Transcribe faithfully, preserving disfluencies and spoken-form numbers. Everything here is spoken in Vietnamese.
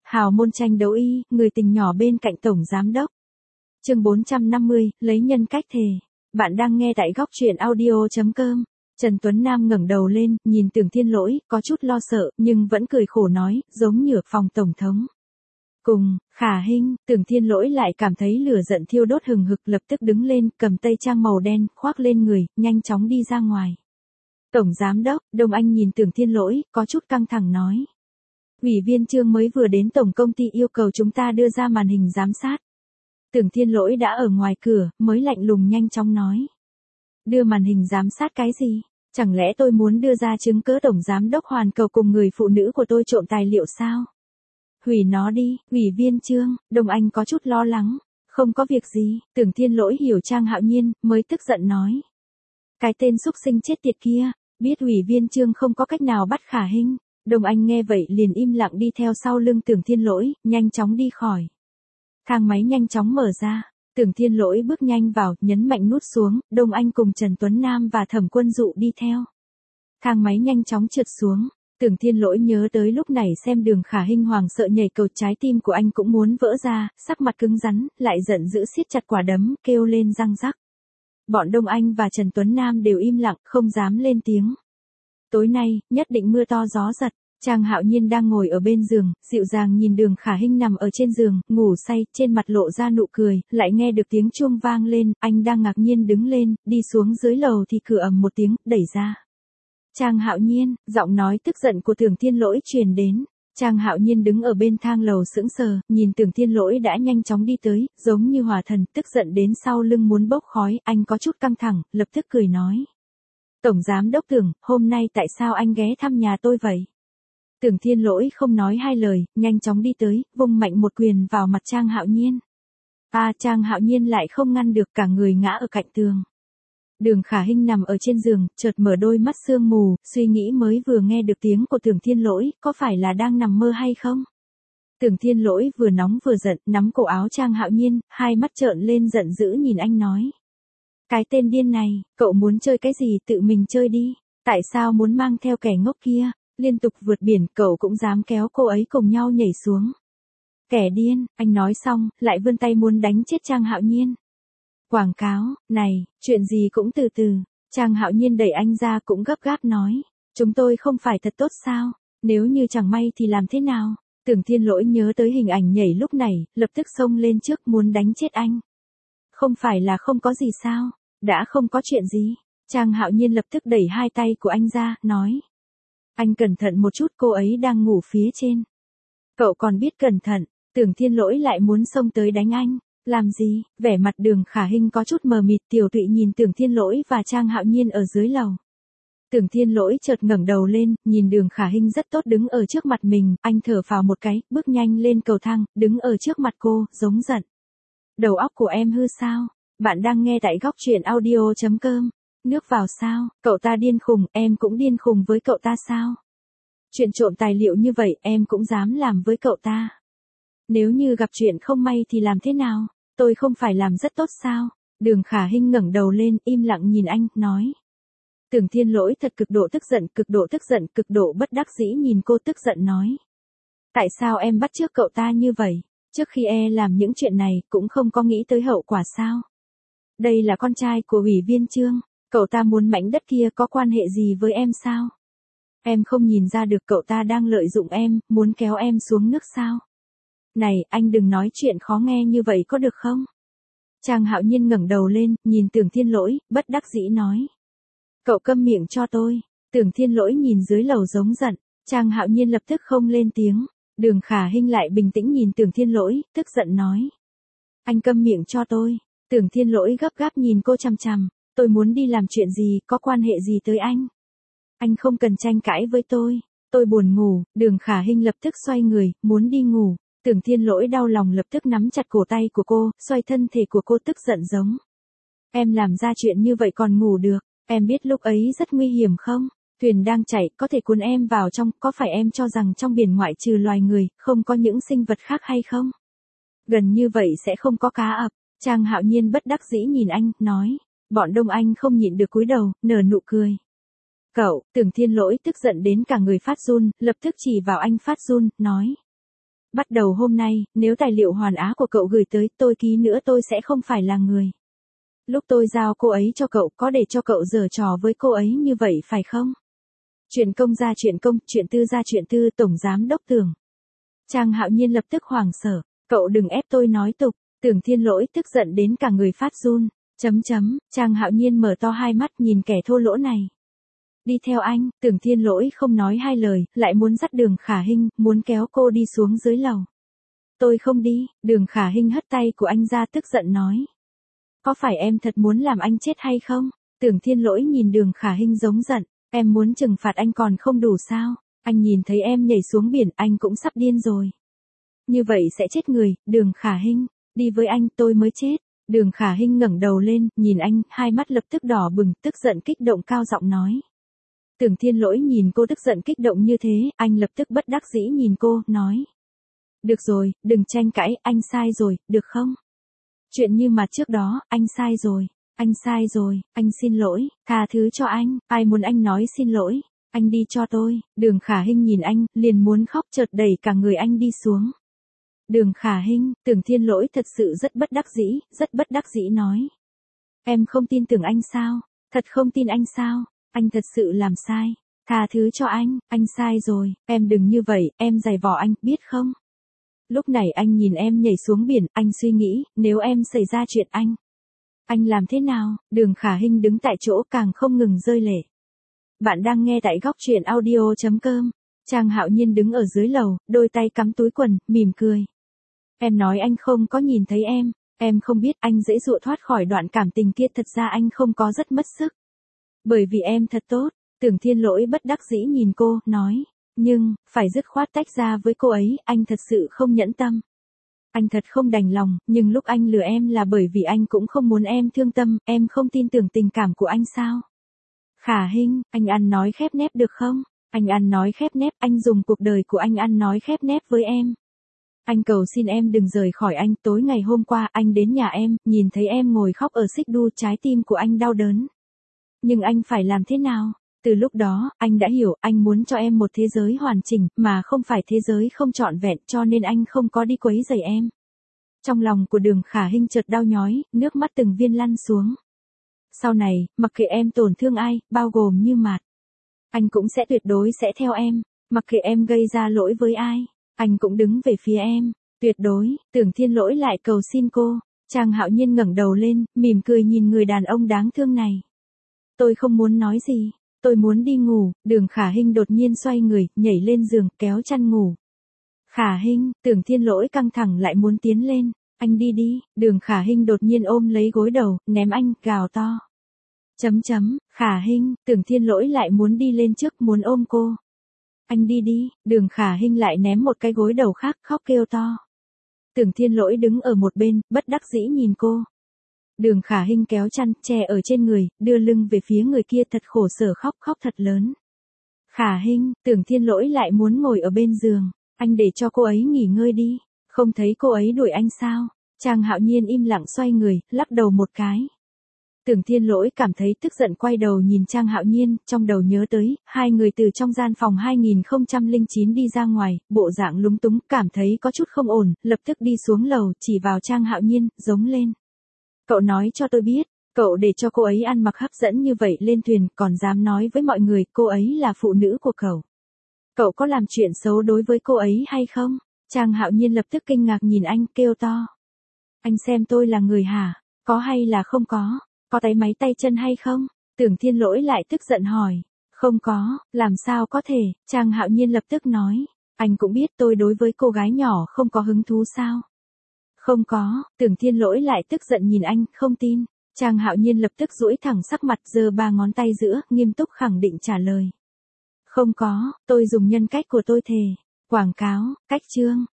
Hào môn tranh đấu y, người tình nhỏ bên cạnh tổng giám đốc. Chương bốn trăm năm mươi, lấy nhân cách thề. Bạn đang nghe tại góc truyện audio chấm com. Trần Tuấn Nam ngẩng đầu lên, nhìn Tưởng Thiên Lỗi, có chút lo sợ, nhưng vẫn cười khổ nói, giống như phòng tổng thống. Cùng, Khả Hinh, Tưởng Thiên Lỗi lại cảm thấy lửa giận thiêu đốt hừng hực, lập tức đứng lên, cầm tây trang màu đen, khoác lên người, nhanh chóng đi ra ngoài. Tổng giám đốc, Đông Anh nhìn Tưởng Thiên Lỗi, có chút căng thẳng nói. Ủy viên Trương mới vừa đến tổng công ty yêu cầu chúng ta đưa ra màn hình giám sát. Tưởng Thiên Lỗi đã ở ngoài cửa, mới lạnh lùng nhanh chóng nói. Đưa màn hình giám sát cái gì? Chẳng lẽ tôi muốn đưa ra chứng cứ tổng giám đốc Hoàn Cầu cùng người phụ nữ của tôi trộm tài liệu sao? Hủy nó đi, Ủy viên Trương, Đông Anh có chút lo lắng. Không có việc gì, Tưởng Thiên Lỗi hiểu Trang Hạo Nhiên, mới tức giận nói. Cái tên xúc sinh chết tiệt kia, biết Ủy viên Trương không có cách nào bắt Khả Hinh. Đông Anh nghe vậy liền im lặng đi theo sau lưng Tưởng Thiên Lỗi, nhanh chóng đi khỏi. Thang máy nhanh chóng mở ra, Tưởng Thiên Lỗi bước nhanh vào, nhấn mạnh nút xuống, Đông Anh cùng Trần Tuấn Nam và Thẩm Quân Dụ đi theo. Thang máy nhanh chóng trượt xuống, Tưởng Thiên Lỗi nhớ tới lúc này xem Đường Khả Hinh hoàng sợ nhảy cầu, trái tim của anh cũng muốn vỡ ra, sắc mặt cứng rắn, lại giận dữ siết chặt quả đấm, kêu lên răng rắc. Bọn Đông Anh và Trần Tuấn Nam đều im lặng, không dám lên tiếng. Tối nay, nhất định mưa to gió giật. Trang Hạo Nhiên đang ngồi ở bên giường, dịu dàng nhìn Đường Khả Hinh nằm ở trên giường, ngủ say, trên mặt lộ ra nụ cười, lại nghe được tiếng chuông vang lên, anh đang ngạc nhiên đứng lên, đi xuống dưới lầu thì cửa ầm một tiếng, đẩy ra. Trang Hạo Nhiên, giọng nói tức giận của Tưởng Thiên Lỗi truyền đến. Trang Hạo Nhiên đứng ở bên thang lầu sững sờ, nhìn Tưởng Thiên Lỗi đã nhanh chóng đi tới, giống như hỏa thần, tức giận đến sau lưng muốn bốc khói, anh có chút căng thẳng, lập tức cười nói. Tổng giám đốc Tưởng, hôm nay tại sao anh ghé thăm nhà tôi vậy? Tưởng Thiên Lỗi không nói hai lời, nhanh chóng đi tới, vung mạnh một quyền vào mặt Trang Hạo Nhiên. À, Trang Hạo Nhiên lại không ngăn được, cả người ngã ở cạnh tường. Đường Khả Hinh nằm ở trên giường, chợt mở đôi mắt sương mù, suy nghĩ mới vừa nghe được tiếng của Tưởng Thiên Lỗi, có phải là đang nằm mơ hay không? Tưởng Thiên Lỗi vừa nóng vừa giận, nắm cổ áo Trang Hạo Nhiên, hai mắt trợn lên giận dữ nhìn anh nói. Cái tên điên này, cậu muốn chơi cái gì tự mình chơi đi, tại sao muốn mang theo kẻ ngốc kia? Liên tục vượt biển, cậu cũng dám kéo cô ấy cùng nhau nhảy xuống. Kẻ điên, anh nói xong, lại vươn tay muốn đánh chết Trang Hạo Nhiên. Quảng cáo, này, chuyện gì cũng từ từ. Trang Hạo Nhiên đẩy anh ra cũng gấp gáp nói. Chúng tôi không phải thật tốt sao? Nếu như chẳng may thì làm thế nào? Tưởng Thiên Lỗi nhớ tới hình ảnh nhảy lúc này, lập tức xông lên trước muốn đánh chết anh. Không phải là không có gì sao? Đã không có chuyện gì. Trang Hạo Nhiên lập tức đẩy hai tay của anh ra, nói. Anh cẩn thận một chút, cô ấy đang ngủ phía trên. Cậu còn biết cẩn thận, Tưởng Thiên Lỗi lại muốn xông tới đánh anh. Làm gì? Vẻ mặt Đường Khả Hinh có chút mờ mịt, Tiểu Tụy nhìn Tưởng Thiên Lỗi và Trang Hạo Nhiên ở dưới lầu. Tưởng Thiên Lỗi chợt ngẩng đầu lên, nhìn Đường Khả Hinh rất tốt đứng ở trước mặt mình, anh thở phào một cái, bước nhanh lên cầu thang, đứng ở trước mặt cô, giống giận. Đầu óc của em hư sao? Bạn đang nghe tại góc truyện audio chấm com. Nước vào sao? Cậu ta điên khùng, em cũng điên khùng với cậu ta sao? Chuyện trộm tài liệu như vậy, em cũng dám làm với cậu ta. Nếu như gặp chuyện không may thì làm thế nào? Tôi không phải làm rất tốt sao? Đường Khả Hinh ngẩng đầu lên, im lặng nhìn anh, nói. Tưởng Thiên Lỗi thật cực độ tức giận, cực độ tức giận, cực độ bất đắc dĩ nhìn cô tức giận nói. Tại sao em bắt chước cậu ta như vậy? Trước khi e làm những chuyện này, cũng không có nghĩ tới hậu quả sao? Đây là con trai của Ủy viên Trương. Cậu ta muốn mảnh đất kia có quan hệ gì với em sao? Em không nhìn ra được cậu ta đang lợi dụng em, muốn kéo em xuống nước sao? Này, anh đừng nói chuyện khó nghe như vậy có được không? Trang Hạo Nhiên ngẩng đầu lên, nhìn Tưởng Thiên Lỗi, bất đắc dĩ nói. Cậu câm miệng cho tôi. Tưởng Thiên Lỗi nhìn dưới lầu giống giận, Trang Hạo Nhiên lập tức không lên tiếng. Đường Khả Hinh lại bình tĩnh nhìn Tưởng Thiên Lỗi, tức giận nói. Anh câm miệng cho tôi. Tưởng Thiên Lỗi gấp gáp nhìn cô chằm chằm. Tôi muốn đi làm chuyện gì, có quan hệ gì tới anh? Anh không cần tranh cãi với tôi. Tôi buồn ngủ. Đường Khả Hinh lập tức xoay người, muốn đi ngủ. Tưởng Thiên Lỗi đau lòng lập tức nắm chặt cổ tay của cô, xoay thân thể của cô tức giận giống. Em làm ra chuyện như vậy còn ngủ được, em biết lúc ấy rất nguy hiểm không? Thuyền đang chảy, có thể cuốn em vào trong, có phải em cho rằng trong biển ngoại trừ loài người, không có những sinh vật khác hay không? Gần như vậy sẽ không có cá ập. Trang Hạo Nhiên bất đắc dĩ nhìn anh, nói. Bọn Đông Anh không nhịn được cúi đầu, nở nụ cười. Cậu, Tưởng Thiên Lỗi tức giận đến cả người phát run, lập tức chỉ vào anh phát run, nói. Bắt đầu hôm nay, nếu tài liệu hoàn á của cậu gửi tới tôi ký nữa tôi sẽ không phải là người. Lúc tôi giao cô ấy cho cậu có để cho cậu giở trò với cô ấy như vậy phải không? Chuyện công ra chuyện công, chuyện tư ra chuyện tư, Tổng Giám Đốc Tưởng. Trang Hạo Nhiên lập tức hoảng sợ, cậu đừng ép tôi nói tục. Tưởng Thiên Lỗi tức giận đến cả người phát run. Chấm chấm, Trang Hạo Nhiên mở to hai mắt nhìn kẻ thô lỗ này. Đi theo anh, Tưởng Thiên Lỗi không nói hai lời, lại muốn dắt Đường Khả Hinh, muốn kéo cô đi xuống dưới lầu. Tôi không đi, Đường Khả Hinh hất tay của anh ra tức giận nói. Có phải em thật muốn làm anh chết hay không? Tưởng Thiên Lỗi nhìn Đường Khả Hinh giống giận, em muốn trừng phạt anh còn không đủ sao? Anh nhìn thấy em nhảy xuống biển, anh cũng sắp điên rồi. Như vậy sẽ chết người, Đường Khả Hinh, đi với anh tôi mới chết. Đường Khả Hinh ngẩng đầu lên, nhìn anh, hai mắt lập tức đỏ bừng, tức giận kích động cao giọng nói. Tưởng Thiên Lỗi nhìn cô tức giận kích động như thế, anh lập tức bất đắc dĩ nhìn cô, nói. Được rồi, đừng tranh cãi, anh sai rồi, được không? Chuyện như mà trước đó, anh sai rồi, anh sai rồi, anh xin lỗi, tha thứ cho anh, ai muốn anh nói xin lỗi, anh đi cho tôi. Đường Khả Hinh nhìn anh, liền muốn khóc chợt đẩy cả người anh đi xuống. Đường Khả Hinh, Tưởng Thiên Lỗi thật sự rất bất đắc dĩ, rất bất đắc dĩ nói. Em không tin tưởng anh sao? Thật không tin anh sao? Anh thật sự làm sai. Tha thứ cho anh, anh sai rồi, em đừng như vậy, em giày vò anh, biết không? Lúc này anh nhìn em nhảy xuống biển, anh suy nghĩ, nếu em xảy ra chuyện anh. Anh làm thế nào? Đường Khả Hinh đứng tại chỗ càng không ngừng rơi lệ. Bạn đang nghe tại góc truyện audio chấm com. Trang Hạo Nhiên đứng ở dưới lầu, đôi tay cắm túi quần, mỉm cười. Em nói anh không có nhìn thấy em, em không biết anh dễ dụa thoát khỏi đoạn cảm tình kia, thật ra anh không có rất mất sức. Bởi vì em thật tốt. Tưởng Thiên Lỗi bất đắc dĩ nhìn cô, nói. Nhưng, phải dứt khoát tách ra với cô ấy, anh thật sự không nhẫn tâm. Anh thật không đành lòng, nhưng lúc anh lừa em là bởi vì anh cũng không muốn em thương tâm, em không tin tưởng tình cảm của anh sao? Khả Hinh, anh ăn nói khép nép được không? Anh ăn nói khép nép, anh dùng cuộc đời của anh ăn nói khép nép với em. Anh cầu xin em đừng rời khỏi anh, tối ngày hôm qua anh đến nhà em, nhìn thấy em ngồi khóc ở xích đu, trái tim của anh đau đớn. Nhưng anh phải làm thế nào? Từ lúc đó, anh đã hiểu, anh muốn cho em một thế giới hoàn chỉnh, mà không phải thế giới không trọn vẹn, cho nên anh không có đi quấy rầy em. Trong lòng của Đường Khả Hinh chợt đau nhói, nước mắt từng viên lăn xuống. Sau này, mặc kệ em tổn thương ai, bao gồm Như Mạt, anh cũng sẽ tuyệt đối sẽ theo em, mặc kệ em gây ra lỗi với ai, anh cũng đứng về phía em, tuyệt đối. Tưởng Thiên Lỗi lại cầu xin cô. Trang Hạo Nhiên ngẩng đầu lên, mỉm cười nhìn người đàn ông đáng thương này. Tôi không muốn nói gì. Tôi muốn đi ngủ. Đường Khả Hinh đột nhiên xoay người, nhảy lên giường, kéo chăn ngủ. Khả Hinh, Tưởng Thiên Lỗi căng thẳng lại muốn tiến lên. Anh đi đi. Đường Khả Hinh đột nhiên ôm lấy gối đầu, ném anh, gào to. Chấm chấm, Khả Hinh, Tưởng Thiên Lỗi lại muốn đi lên trước, muốn ôm cô. Anh đi đi. Đường Khả Hinh lại ném một cái gối đầu khác, khóc kêu to. Tưởng Thiên Lỗi đứng ở một bên, bất đắc dĩ nhìn cô. Đường Khả Hinh kéo chăn, che ở trên người, đưa lưng về phía người kia, thật khổ sở, khóc khóc thật lớn. Khả Hinh, Tưởng Thiên Lỗi lại muốn ngồi ở bên giường. Anh để cho cô ấy nghỉ ngơi đi. Không thấy cô ấy đuổi anh sao? Trang Hạo Nhiên im lặng xoay người, lắc đầu một cái. Tưởng Thiên Lỗi cảm thấy tức giận, quay đầu nhìn Trang Hạo Nhiên, trong đầu nhớ tới, hai người từ trong gian phòng hai nghìn không trăm lẻ chín đi ra ngoài, bộ dạng lúng túng, cảm thấy có chút không ổn, lập tức đi xuống lầu, chỉ vào Trang Hạo Nhiên, giống lên. Cậu nói cho tôi biết, cậu để cho cô ấy ăn mặc hấp dẫn như vậy lên thuyền, còn dám nói với mọi người cô ấy là phụ nữ của cậu. Cậu có làm chuyện xấu đối với cô ấy hay không? Trang Hạo Nhiên lập tức kinh ngạc nhìn anh, kêu to. Anh xem tôi là người hả? Có hay là không có? Có táy máy tay chân hay không? Tưởng Thiên Lỗi lại tức giận hỏi. Không có, làm sao có thể? Trang Hạo Nhiên lập tức nói. Anh cũng biết tôi đối với cô gái nhỏ không có hứng thú sao? Không có. Tưởng Thiên Lỗi lại tức giận nhìn anh, không tin. Trang Hạo Nhiên lập tức duỗi thẳng sắc mặt, giơ ba ngón tay giữa, nghiêm túc khẳng định trả lời. Không có, tôi dùng nhân cách của tôi thề. Quảng cáo, cách chương.